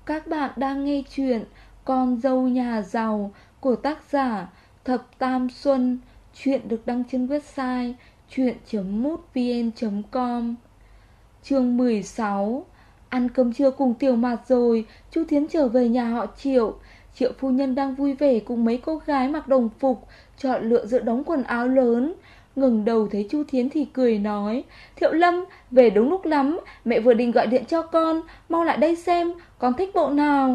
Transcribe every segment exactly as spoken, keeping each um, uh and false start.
Các bạn đang nghe chuyện Con dâu nhà giàu của tác giả Thập Tam Xuân. Chuyện được đăng trên website chuyện chấm mútvn chấm com. Chương mười sáu. Ăn cơm trưa cùng Tiểu Mạt rồi, Chu Thiến trở về nhà họ Triệu. Triệu phu nhân đang vui vẻ cùng mấy cô gái mặc đồng phục, chọn lựa giữa đống quần áo lớn. Ngừng đầu thấy Chu Thiến thì cười nói: Thiệu Lâm, về đúng lúc lắm, mẹ vừa định gọi điện cho con, mau lại đây xem, con thích bộ nào.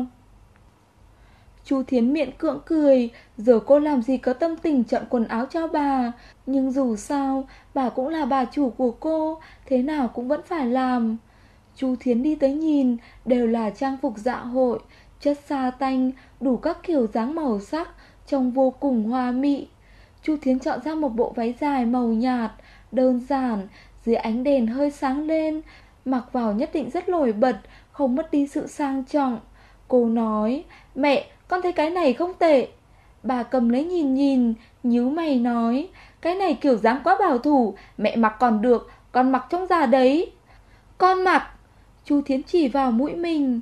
Chu Thiến miệng cưỡng cười, giờ cô làm gì có tâm tình chọn quần áo cho bà, nhưng dù sao, bà cũng là bà chủ của cô, thế nào cũng vẫn phải làm. Chu Thiến đi tới nhìn, đều là trang phục dạ hội, chất sa tanh, đủ các kiểu dáng màu sắc, trông vô cùng hoa mị. Chu Thiến chọn ra một bộ váy dài màu nhạt, đơn giản, dưới ánh đèn hơi sáng lên, mặc vào nhất định rất nổi bật, không mất đi sự sang trọng. Cô nói: Mẹ, con thấy cái này không tệ. Bà cầm lấy nhìn nhìn, nhíu mày nói: Cái này kiểu dáng quá bảo thủ, mẹ mặc còn được, con mặc trông già đấy. Con mặc. Chu Thiến chỉ vào mũi mình.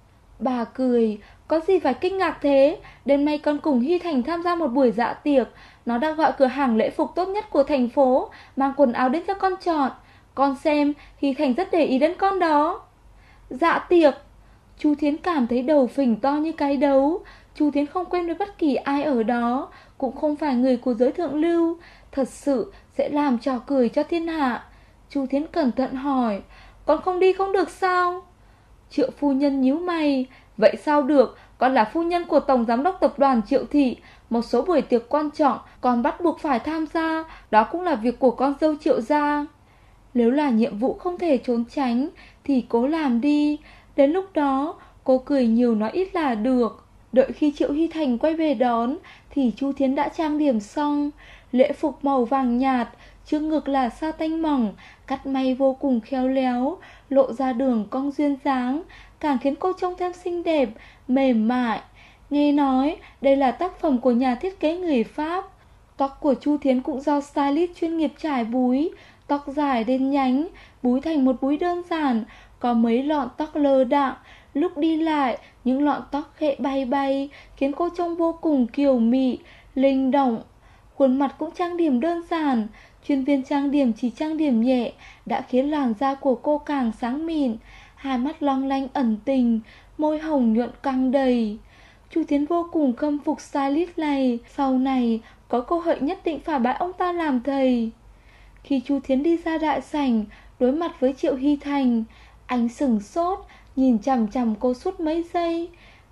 Bà cười: Có gì phải kinh ngạc thế, đêm nay con cùng Hy Thành tham gia một buổi dạ tiệc. Nó đã gọi cửa hàng lễ phục tốt nhất của thành phố mang quần áo đến cho con chọn. Con xem, Hy Thành rất để ý đến con đó. Dạ tiệc. Chu Thiến cảm thấy đầu phình to như cái đấu. Chu Thiến không quen với bất kỳ ai ở đó, cũng không phải người của giới thượng lưu, thật sự sẽ làm trò cười cho thiên hạ. Chu Thiến cẩn thận hỏi: Con không đi không được sao? Triệu phu nhân nhíu mày: Vậy sao được, con là phu nhân của tổng giám đốc tập đoàn Triệu thị, một số buổi tiệc quan trọng con bắt buộc phải tham gia, đó cũng là việc của con dâu Triệu gia. Nếu là nhiệm vụ không thể trốn tránh thì cố làm đi, đến lúc đó cô cười nhiều nói ít là được. Đợi khi Triệu Hy Thành quay về đón thì Chu Thiến đã trang điểm xong. Lễ phục màu vàng nhạt, trước ngực là sa tanh mỏng, cắt may vô cùng khéo léo, lộ ra đường cong duyên dáng, càng khiến cô trông thêm xinh đẹp, mềm mại. Nghe nói đây là tác phẩm của nhà thiết kế người Pháp. Tóc của Chu Thiến cũng do stylist chuyên nghiệp trải búi, tóc dài đen nhánh, búi thành một búi đơn giản, có mấy lọn tóc lơ đãng. Lúc đi lại, những lọn tóc khẽ bay bay, khiến cô trông vô cùng kiều mị, linh động. Khuôn mặt cũng trang điểm đơn giản, chuyên viên trang điểm chỉ trang điểm nhẹ đã khiến làn da của cô càng sáng mịn, hai mắt long lanh ẩn tình, môi hồng nhuận căng đầy. Chu Thiến vô cùng khâm phục stylist này, sau này có cơ hội nhất định phải bái ông ta làm thầy. Khi Chu Thiến đi ra đại sảnh, đối mặt với Triệu Hy Thành, anh sửng sốt, nhìn chằm chằm cô suốt mấy giây.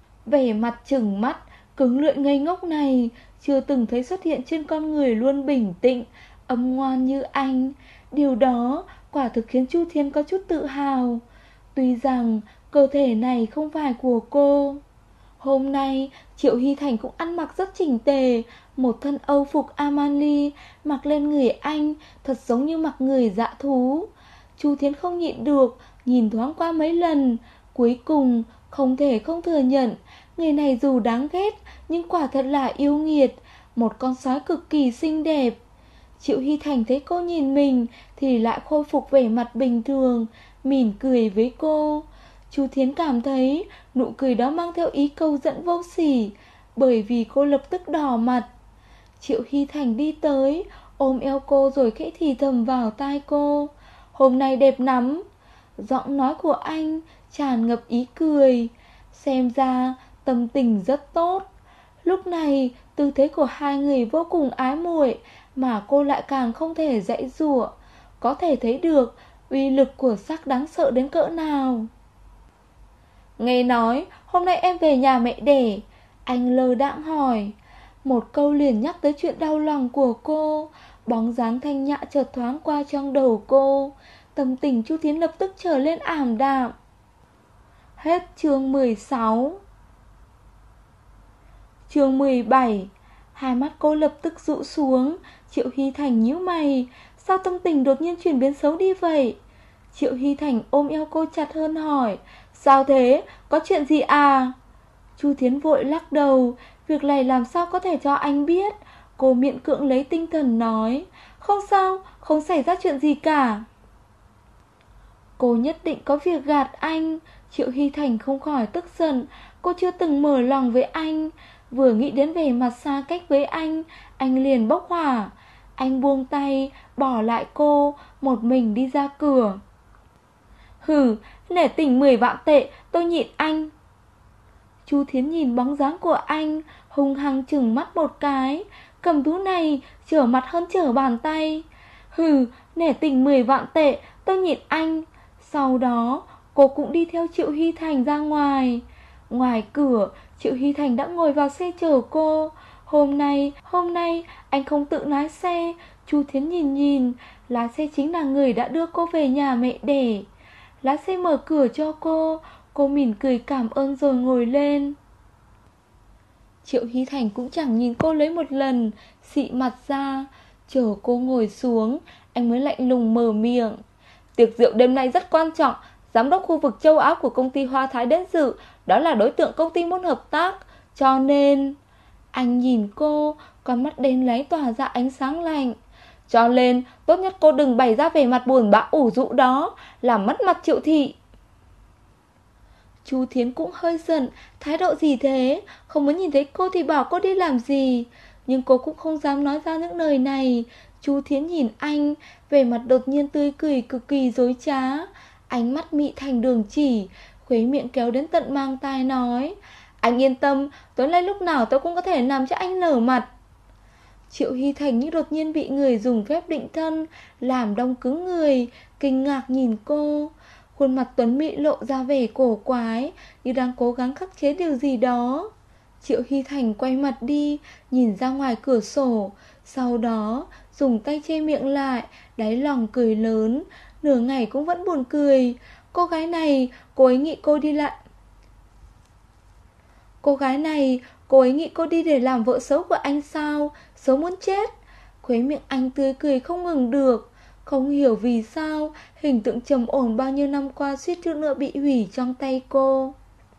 Vẻ mặt trừng mắt, cứng lưỡi ngây ngốc này chưa từng thấy xuất hiện trên con người luôn bình tĩnh, âm ngoan như anh. Điều đó quả thực khiến Chu Thiến có chút tự hào. Tuy rằng cơ thể này không phải của cô. Hôm nay Triệu Hy Thành cũng ăn mặc rất chỉnh tề, một thân âu phục Armani mặc lên người anh thật giống như mặc người dã thú. Chu Thiến không nhịn được, nhìn thoáng qua mấy lần, cuối cùng không thể không thừa nhận, người này dù đáng ghét nhưng quả thật là yêu nghiệt, một con sói cực kỳ xinh đẹp. Triệu Hy Thành thấy cô nhìn mình thì lại khôi phục vẻ mặt bình thường, mỉm cười với cô. Chu Thiến cảm thấy nụ cười đó mang theo ý câu dẫn vô sỉ, bởi vì cô lập tức đỏ mặt. Triệu Hy Thành đi tới, ôm eo cô rồi khẽ thì thầm vào tai cô: Hôm nay đẹp lắm. Giọng nói của anh tràn ngập ý cười, xem ra tâm tình rất tốt. Lúc này tư thế của hai người vô cùng ái muội, mà cô lại càng không thể giãy giụa. Có thể thấy được uy lực của sắc đáng sợ đến cỡ nào. Nghe nói hôm nay em về nhà mẹ đẻ, anh lơ đãng hỏi. Một câu liền nhắc tới chuyện đau lòng của cô. Bóng dáng thanh nhã chợt thoáng qua trong đầu cô. Tâm tình Chu Thiến lập tức trở lên ảm đạm. Hết chương mười sáu. Chương mười bảy. Hai mắt cô lập tức dụ xuống. Triệu Hy Thành nhíu mày, sao tâm tình đột nhiên chuyển biến xấu đi vậy? Triệu Hy Thành ôm eo cô chặt hơn hỏi: Sao thế, có chuyện gì à? Chu Thiến vội lắc đầu, việc này làm sao có thể cho anh biết. Cô miễn cưỡng lấy tinh thần nói: Không sao, không xảy ra chuyện gì cả. Cô nhất định có việc gạt anh. Triệu Hy Thành không khỏi tức giận. Cô chưa từng mở lòng với anh. Vừa nghĩ đến vẻ mặt xa cách với anh, anh liền bốc hỏa. Anh buông tay, bỏ lại cô, một mình đi ra cửa. Hừ, nể tình mười vạn tệ, tôi nhịn anh. Chu Thiến nhìn bóng dáng của anh, hung hăng chừng mắt một cái. Cầm thú này, trở mặt hơn trở bàn tay. Hừ, nể tình mười vạn tệ, tôi nhịn anh. Sau đó, cô cũng đi theo Triệu Hy Thành ra ngoài. Ngoài cửa, Triệu Hy Thành đã ngồi vào xe chở cô. Hôm nay, hôm nay, anh không tự lái xe. Chu Thiến nhìn nhìn, lái xe chính là người đã đưa cô về nhà mẹ đẻ. Lái xe mở cửa cho cô, cô mỉm cười cảm ơn rồi ngồi lên. Triệu Hy Thành cũng chẳng nhìn cô lấy một lần, xị mặt ra, chờ cô ngồi xuống, anh mới lạnh lùng mở miệng. Tiệc rượu đêm nay rất quan trọng, giám đốc khu vực châu Á của công ty Hoa Thái đến dự, đó là đối tượng công ty muốn hợp tác, cho nên... Anh nhìn cô, con mắt đen láy tỏa ra ánh sáng lạnh. Cho nên, tốt nhất cô đừng bày ra vẻ mặt buồn bã ủ rũ đó, làm mất mặt Triệu thị. Chu Thiến cũng hơi giận, thái độ gì thế, không muốn nhìn thấy cô thì bảo cô đi làm gì. Nhưng cô cũng không dám nói ra những lời này. Chu Thiến nhìn anh, vẻ mặt đột nhiên tươi cười cực kỳ dối trá. Ánh mắt mị thành đường chỉ, khuấy miệng kéo đến tận mang tai nói. Anh yên tâm, tối nay lúc nào tôi cũng có thể làm cho anh nở mặt. Triệu Hy Thành như đột nhiên bị người dùng phép định thân làm đông cứng người, kinh ngạc nhìn cô. Khuôn mặt tuấn mỹ lộ ra vẻ cổ quái, như đang cố gắng khắc chế điều gì đó. Triệu Hy Thành quay mặt đi, nhìn ra ngoài cửa sổ. Sau đó dùng tay che miệng lại, đáy lòng cười lớn. Nửa ngày cũng vẫn buồn cười. Cô gái này, cô ấy nghĩ cô đi lại Cô gái này, cô ấy nghĩ cô đi để làm vợ xấu của anh sao? Xấu muốn chết. Khuấy miệng anh tươi cười không ngừng được. Không hiểu vì sao hình tượng trầm ổn bao nhiêu năm qua suýt chút nữa bị hủy trong tay cô.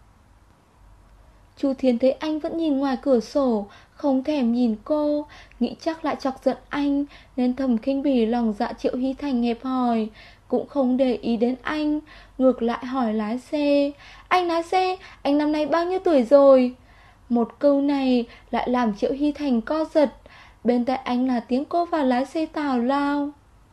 Chu Thiến thấy anh vẫn nhìn ngoài cửa sổ, không thèm nhìn cô, nghĩ chắc lại chọc giận anh, nên thầm khinh bỉ lòng dạ Triệu Hy Thành hẹp hòi, cũng không để ý đến anh, ngược lại hỏi lái xe. Anh lái xe, anh năm nay bao nhiêu tuổi rồi? Một câu này lại làm Triệu Hy Thành co giật. Bên tai anh là tiếng cô vào lái xe tào lao.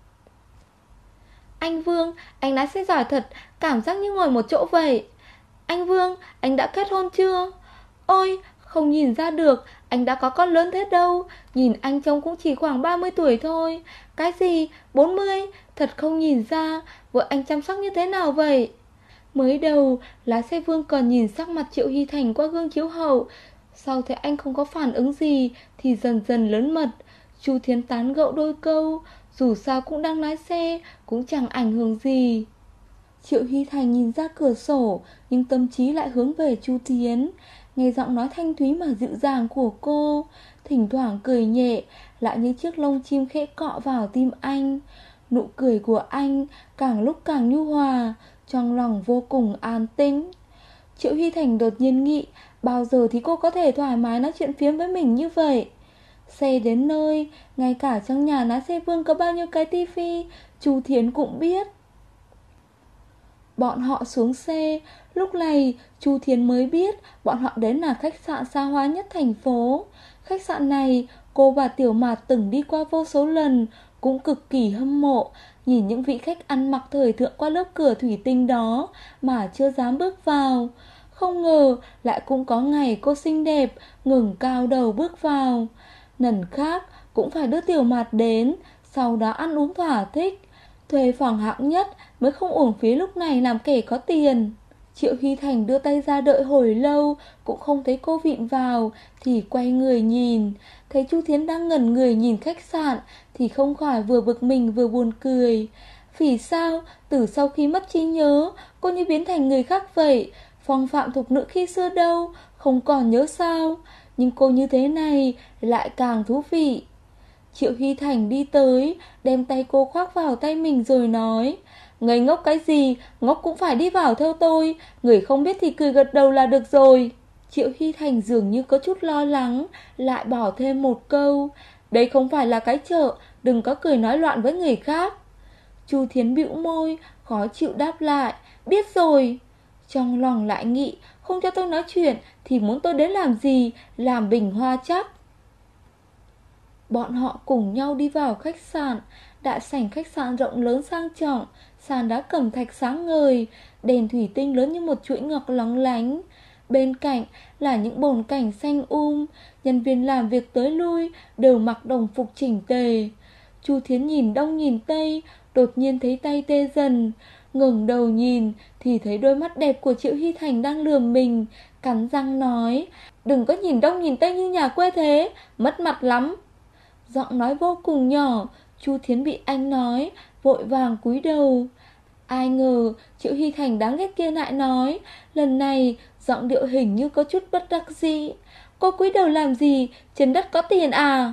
Anh Vương, anh lái xe giỏi thật, cảm giác như ngồi một chỗ vậy. Anh Vương, anh đã kết hôn chưa? Ôi, không nhìn ra được, anh đã có con lớn thế đâu. Nhìn anh trông cũng chỉ khoảng ba mươi tuổi thôi. Cái gì, bốn mươi? Thật không nhìn ra, vợ anh chăm sóc như thế nào vậy? Mới đầu, lái xe Vương còn nhìn sắc mặt Triệu Hy Thành qua gương chiếu hậu. Sau thấy anh không có phản ứng gì thì dần dần lớn mật. Chu Thiến tán gẫu đôi câu, dù sao cũng đang lái xe, cũng chẳng ảnh hưởng gì. Triệu Hy Thành nhìn ra cửa sổ, nhưng tâm trí lại hướng về Chu Thiến. Nghe giọng nói thanh thúy mà dịu dàng của cô, thỉnh thoảng cười nhẹ, lại như chiếc lông chim khẽ cọ vào tim anh. Nụ cười của anh càng lúc càng nhu hòa, trong lòng vô cùng an tĩnh. Triệu Hy Thành đột nhiên nghĩ, bao giờ thì cô có thể thoải mái nói chuyện phiếm với mình như vậy. Xe đến nơi, ngay cả trong nhà lái xe Vương có bao nhiêu cái tivi, Chu Thiến cũng biết. Bọn họ xuống xe, lúc này Chu Thiến mới biết bọn họ đến là khách sạn xa hoa nhất thành phố. Khách sạn này cô và Tiểu Mạt từng đi qua vô số lần, cũng cực kỳ hâm mộ. Nhìn những vị khách ăn mặc thời thượng qua lớp cửa thủy tinh đó mà chưa dám bước vào. Không ngờ lại cũng có ngày cô xinh đẹp ngẩng cao đầu bước vào. Lần khác cũng phải đưa Tiểu Mạt đến, sau đó ăn uống thỏa thích, thuê phòng hạng nhất mới không uổng phí lúc này làm kẻ có tiền. Triệu Hy Thành đưa tay ra đợi hồi lâu, cũng không thấy cô vịn vào, thì quay người nhìn. Thấy Chu Thiến đang ngẩn người nhìn khách sạn, thì không khỏi vừa bực mình vừa buồn cười. Vì sao, từ sau khi mất trí nhớ, cô như biến thành người khác vậy? Phong phạm thục nữ khi xưa đâu, không còn nhớ sao? Nhưng cô như thế này lại càng thú vị. Triệu Hy Thành đi tới, đem tay cô khoác vào tay mình rồi nói. Ngây ngốc cái gì, ngốc cũng phải đi vào theo tôi. Người không biết thì cười gật đầu là được rồi. Triệu Hy Thành dường như có chút lo lắng, lại bỏ thêm một câu. Đây không phải là cái chợ, đừng có cười nói loạn với người khác. Chu Thiến bĩu môi, khó chịu đáp lại, biết rồi. Trong lòng lại nghĩ, không cho tôi nói chuyện thì muốn tôi đến làm gì, làm bình hoa chắc. Bọn họ cùng nhau đi vào khách sạn. Đại sảnh khách sạn rộng lớn sang trọng, sàn đá cẩm thạch sáng ngời, đèn thủy tinh lớn như một chuỗi ngọc lóng lánh. Bên cạnh là những bồn cảnh xanh um. Nhân viên làm việc tới lui đều mặc đồng phục chỉnh tề. Chu Thiến nhìn đông nhìn tây, đột nhiên thấy tay tê dần. Ngẩng đầu nhìn thì thấy đôi mắt đẹp của Triệu Hy Thành đang lườm mình, cắn răng nói, đừng có nhìn đông nhìn tây như nhà quê thế, mất mặt lắm. Giọng nói vô cùng nhỏ, Chu Thiến bị anh nói, vội vàng cúi đầu. Ai ngờ Triệu Hy Thành đáng ghét kia lại nói, lần này giọng điệu hình như có chút bất đắc dĩ, cô cúi đầu làm gì, trên đất có tiền à?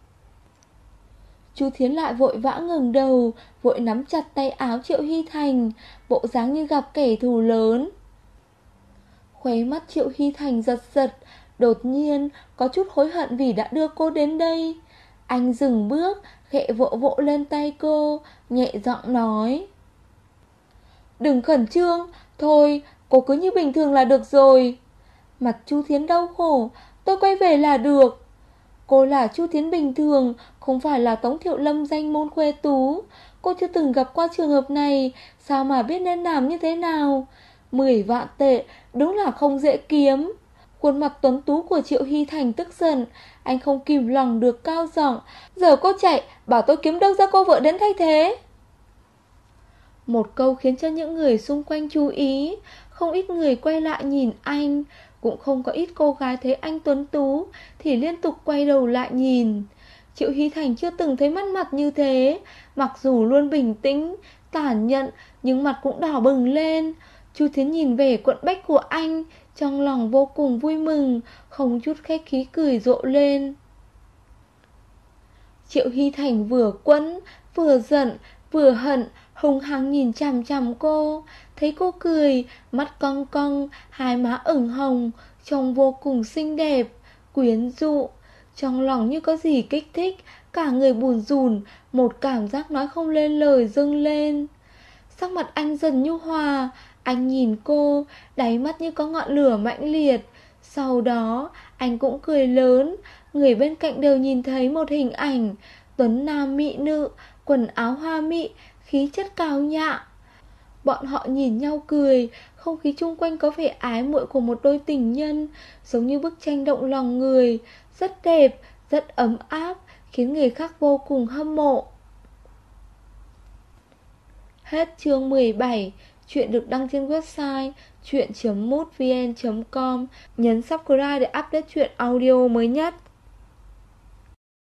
Chu Thiến lại vội vã ngẩng đầu, vội nắm chặt tay áo Triệu Hy Thành, bộ dáng như gặp kẻ thù lớn. Khóe mắt Triệu Hy Thành giật giật, đột nhiên có chút hối hận vì đã đưa cô đến đây. Anh dừng bước, khẽ vỗ vỗ lên tay cô, nhẹ giọng nói, đừng khẩn trương, thôi cô cứ như bình thường là được rồi. Mặt Chu Thiến đau khổ, tôi quay về là được. Cô là Chu Thiến bình thường, không phải là Tống Thiệu Lâm danh môn khuê tú. Cô chưa từng gặp qua trường hợp này, sao mà biết nên làm như thế nào. Mười vạn tệ, đúng là không dễ kiếm. Khuôn mặt tuấn tú của Triệu Hy Thành tức giận, anh không kìm lòng được cao giọng, giờ cô chạy, bảo tôi kiếm đâu ra cô vợ đến thay thế. Một câu khiến cho những người xung quanh chú ý. Không ít người quay lại nhìn anh, cũng không có ít cô gái thấy anh tuấn tú thì liên tục quay đầu lại nhìn. Triệu Hy Thành chưa từng thấy mắt mặt như thế. Mặc dù luôn bình tĩnh, tản nhận, nhưng mặt cũng đỏ bừng lên. Chu Thiến nhìn về quận bách của anh, trong lòng vô cùng vui mừng, không chút khách khí cười rộ lên. Triệu Hy Thành vừa quẫn, vừa giận, vừa hận, hung hăng nhìn chằm chằm cô. Thấy cô cười, mắt cong cong, hai má ửng hồng, trông vô cùng xinh đẹp, quyến rũ. Trong lòng như có gì kích thích, cả người bùn rùn, một cảm giác nói không lên lời dâng lên. Sắc mặt anh dần nhu hòa, anh nhìn cô, đáy mắt như có ngọn lửa mãnh liệt. Sau đó, anh cũng cười lớn. Người bên cạnh đều nhìn thấy một hình ảnh, tuấn nam mỹ nữ, quần áo hoa mỹ, khí chất cao nhã. Bọn họ nhìn nhau cười, không khí chung quanh có vẻ ái muội của một đôi tình nhân, giống như bức tranh động lòng người, rất đẹp, rất ấm áp, khiến người khác vô cùng hâm mộ. Hết chương mười bảy. Chuyện được đăng trên website chuyện chấm mútvn chấm com. Nhấn subscribe để update chuyện audio mới nhất.